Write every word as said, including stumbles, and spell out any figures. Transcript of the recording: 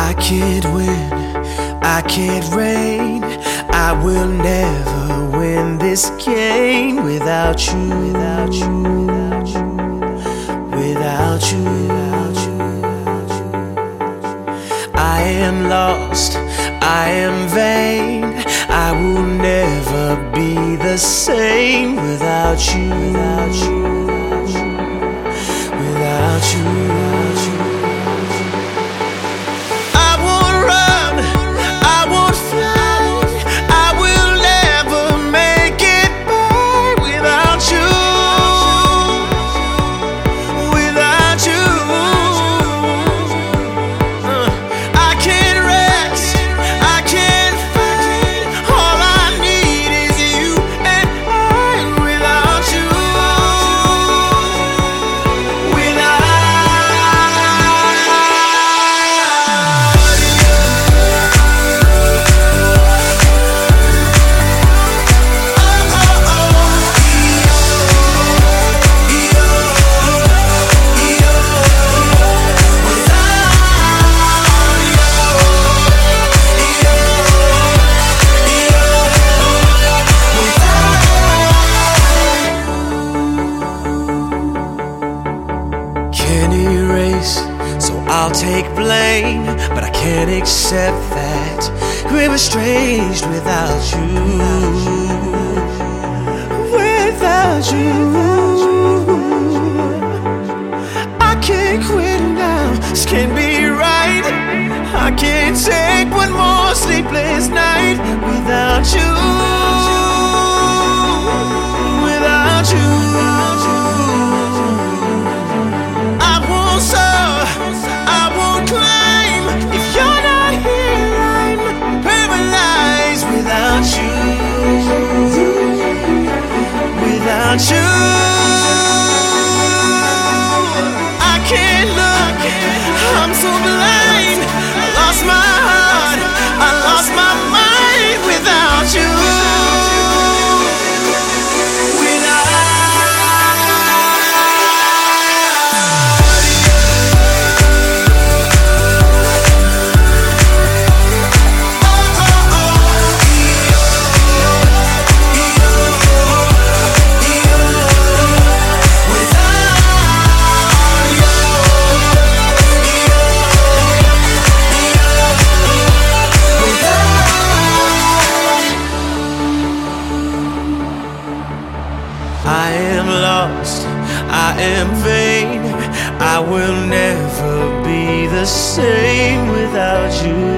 I can't win, I can't reign. I will never win this game without you, without you, without you, without you, without you. I am lost, I am vain. I will never be the same without you, without you, without you, without you. I won't run, I won't fly. I will never make it by without you, without you. Uh, I can't rest, I can't fight. All I need is you and I without you, without can't erase, so I'll take blame, but I can't accept that we were estranged without you, without you. I can't quit now, this can't be right. I can't take one more sleepless night without you, without you. I won't soar, I won't climb. If you're not here, I'm paralyzed without you, without you. I can't look, I'm so blind. I lost my heart, I lost my mind without you. I am lost, I am vain. I will never be the same without you.